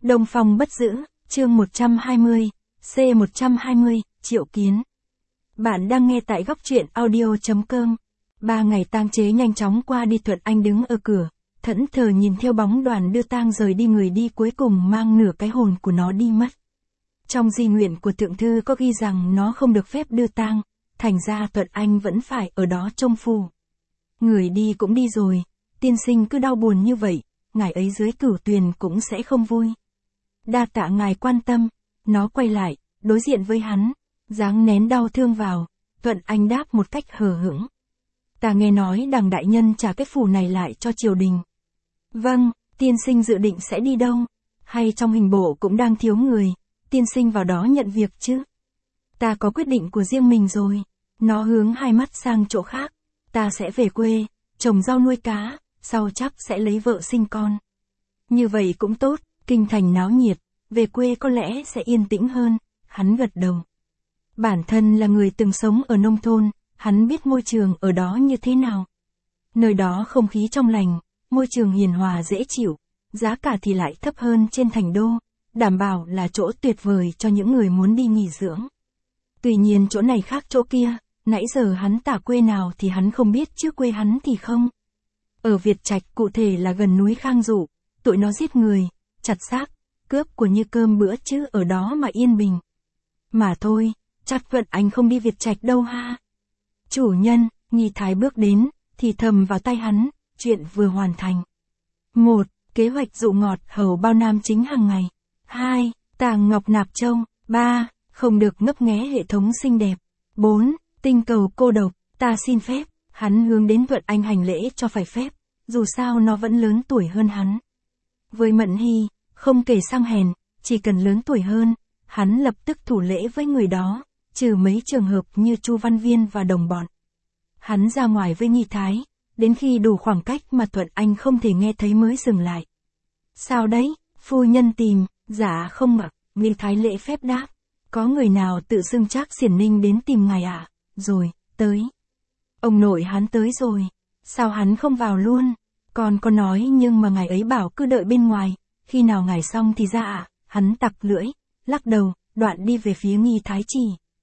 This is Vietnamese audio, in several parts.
Đông Phong bất giữ, chương 120, C120, Triệu Kiến. Bạn đang nghe tại góc truyện audio.com. 3 ngày tang chế nhanh chóng qua đi. Thuận Anh đứng ở cửa, thẫn thờ nhìn theo bóng đoàn đưa tang rời đi. Người đi cuối cùng mang nửa cái hồn của nó đi mất. Trong di nguyện của thượng thư có ghi rằng nó không được phép đưa tang, thành ra Thuận Anh vẫn phải ở đó trông phù. Người đi cũng đi rồi, tiên sinh cứ đau buồn như vậy, ngài ấy dưới cửu tuyền cũng sẽ không vui. Đa tạ ngài quan tâm. Nó quay lại, đối diện với hắn, dáng nén đau thương vào. Thuận Anh đáp một cách hờ hững. Ta nghe nói đằng đại nhân trả cái phù này lại cho triều đình. Vâng, tiên sinh dự định sẽ đi đâu? Hay trong hình bộ cũng đang thiếu người, tiên sinh vào đó nhận việc chứ? Ta có quyết định của riêng mình rồi. Nó hướng hai mắt sang chỗ khác. Ta sẽ về quê, trồng rau nuôi cá, sau chắc sẽ lấy vợ sinh con. Như vậy cũng tốt, kinh thành náo nhiệt, về quê có lẽ sẽ yên tĩnh hơn. Hắn gật đầu. Bản thân là người từng sống ở nông thôn, hắn biết môi trường ở đó như thế nào. Nơi đó không khí trong lành, môi trường hiền hòa dễ chịu, giá cả thì lại thấp hơn trên thành đô, đảm bảo là chỗ tuyệt vời cho những người muốn đi nghỉ dưỡng. Tuy nhiên chỗ này khác chỗ kia, nãy giờ hắn tả quê nào thì hắn không biết chứ quê hắn thì không. Ở Việt Trạch cụ thể là gần núi Khang Dụ, tụi nó giết người, chặt xác, cướp của như cơm bữa chứ ở đó mà yên bình. Mà thôi, chắc Thuận Anh không đi Việt Trạch đâu ha. Chủ nhân, Nghi Thái bước đến, thì thầm vào tai hắn, chuyện vừa hoàn thành. 1. Kế hoạch dụ ngọt hầu bao nam chính hàng ngày. 2. Tàng ngọc nạp châu. 3. Không được ngấp nghé hệ thống xinh đẹp. 4. Tinh cầu cô độc, ta xin phép. Hắn hướng đến Thuận Anh hành lễ cho phải phép, dù sao nó vẫn lớn tuổi hơn hắn. Với Mẫn Hy, không kể sang hèn, chỉ cần lớn tuổi hơn, hắn lập tức thủ lễ với người đó, trừ mấy trường hợp như Chu Văn Viên và đồng bọn. Hắn ra ngoài với Nghi Thái, đến khi đủ khoảng cách mà Thuận Anh không thể nghe thấy mới dừng lại. Sao đấy, phu nhân tìm? Dạ không ạ. Nghi Thái lễ phép đáp. Có người nào tự xưng Trác Xiển Ninh đến tìm ngài ạ? Rồi, tới. Ông nội hắn tới rồi. Sao hắn không vào luôn? Con có nói nhưng mà ngài ấy bảo cứ đợi bên ngoài, khi nào ngài xong thì ra ạ. Hắn tặc lưỡi, lắc đầu, đoạn đi về phía Nghi Thái chỉ.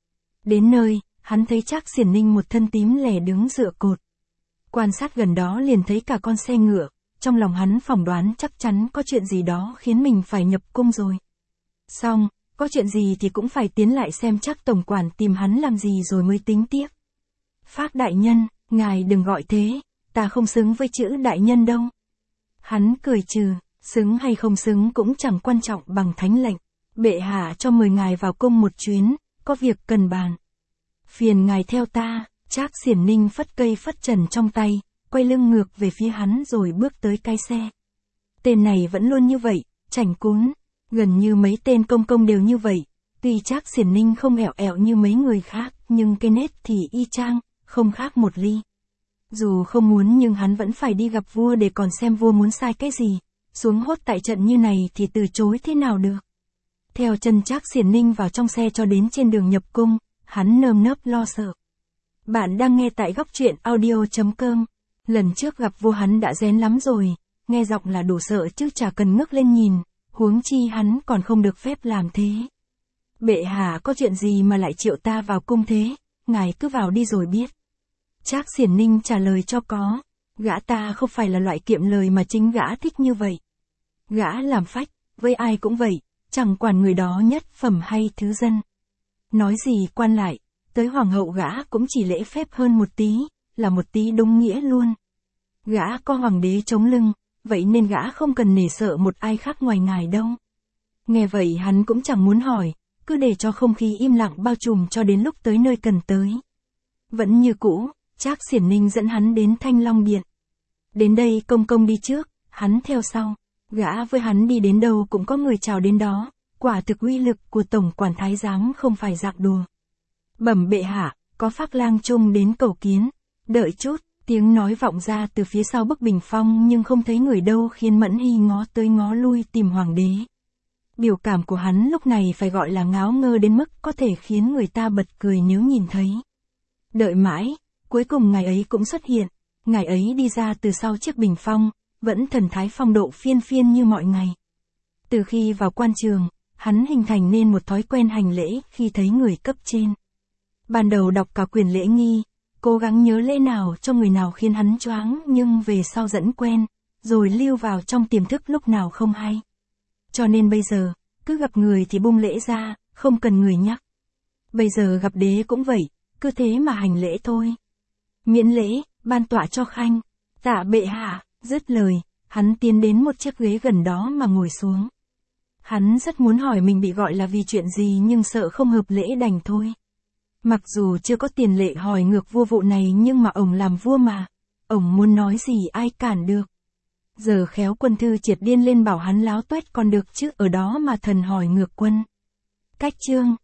Đến nơi, hắn thấy Trác Xiển Ninh một thân tím lẻ đứng dựa cột. Quan sát gần đó liền thấy cả con xe ngựa, trong lòng hắn phỏng đoán chắc chắn có chuyện gì đó khiến mình phải nhập cung rồi. Xong, có chuyện gì thì cũng phải tiến lại xem Trác tổng quản tìm hắn làm gì rồi mới tính tiếp. Phác đại nhân, ngài đừng gọi thế, ta không xứng với chữ đại nhân đâu. Hắn cười trừ, xứng hay không xứng cũng chẳng quan trọng bằng thánh lệnh. Bệ hạ cho mời ngài vào cung một chuyến, có việc cần bàn. Phiền ngài theo ta. Trác Xiển Ninh phất cây phất trần trong tay, quay lưng ngược về phía hắn rồi bước tới cái xe. Tên này vẫn luôn như vậy, chảnh cún. Gần như mấy tên công công đều như vậy. Tuy Trác Xiển Ninh không ẻo ẹo như mấy người khác, nhưng cái nết thì y chang, không khác một ly. Dù không muốn nhưng hắn vẫn phải đi gặp vua để còn xem vua muốn sai cái gì. Xuống hốt tại trận như này thì từ chối thế nào được. Theo chân Trác Xiển Ninh vào trong xe cho đến trên đường nhập cung, hắn nơm nớp lo sợ. Bạn đang nghe tại góc truyện audio.com. Lần trước gặp vua hắn đã rén lắm rồi, nghe giọng là đủ sợ chứ chả cần ngước lên nhìn, huống chi hắn còn không được phép làm thế. Bệ hạ có chuyện gì mà lại triệu ta vào cung thế, ngài cứ vào đi rồi biết. Trác Xiển Ninh trả lời cho có, gã ta không phải là loại kiệm lời mà chính gã thích như vậy. Gã làm phách, với ai cũng vậy, chẳng quản người đó nhất phẩm hay thứ dân. Nói gì quan lại, tới hoàng hậu gã cũng chỉ lễ phép hơn một tí, là một tí đúng nghĩa luôn. Gã có hoàng đế chống lưng, vậy nên gã không cần nể sợ một ai khác ngoài ngài đâu. Nghe vậy hắn cũng chẳng muốn hỏi, cứ để cho không khí im lặng bao trùm cho đến lúc tới nơi cần tới. Vẫn như cũ, Trác Xiển Ninh dẫn hắn đến Thanh Long Điện. Đến đây công công đi trước, hắn theo sau. Gã với hắn đi đến đâu cũng có người chào đến đó, quả thực uy lực của tổng quản thái giám không phải dạng đùa. Bẩm bệ hạ, có Phác lang trung đến cầu kiến. Đợi chút, tiếng nói vọng ra từ phía sau bức bình phong nhưng không thấy người đâu khiến Mẫn Hy ngó tới ngó lui tìm hoàng đế. Biểu cảm của hắn lúc này phải gọi là ngáo ngơ đến mức có thể khiến người ta bật cười nếu nhìn thấy. Đợi mãi, cuối cùng ngài ấy cũng xuất hiện. Ngài ấy đi ra từ sau chiếc bình phong, vẫn thần thái phong độ phiên phiên như mọi ngày. Từ khi vào quan trường, hắn hình thành nên một thói quen hành lễ khi thấy người cấp trên. Ban đầu đọc cả quyển lễ nghi, cố gắng nhớ lễ nào cho người nào khiến hắn choáng, nhưng về sau dẫn quen, rồi lưu vào trong tiềm thức lúc nào không hay. Cho nên bây giờ, cứ gặp người thì buông lễ ra, không cần người nhắc. Bây giờ gặp đế cũng vậy, cứ thế mà hành lễ thôi. Miễn lễ, ban tọa cho khanh. Tạ bệ hạ. Dứt lời, hắn tiến đến một chiếc ghế gần đó mà ngồi xuống. Hắn rất muốn hỏi mình bị gọi là vì chuyện gì, nhưng sợ không hợp lễ đành thôi. Mặc dù chưa có tiền lệ hỏi ngược vua vụ này, nhưng mà ổng làm vua mà. Ổng muốn nói gì ai cản được. Giờ khéo quân thư triệt điên lên bảo hắn láo toét còn được chứ, ở đó mà thần hỏi ngược quân. Cách chương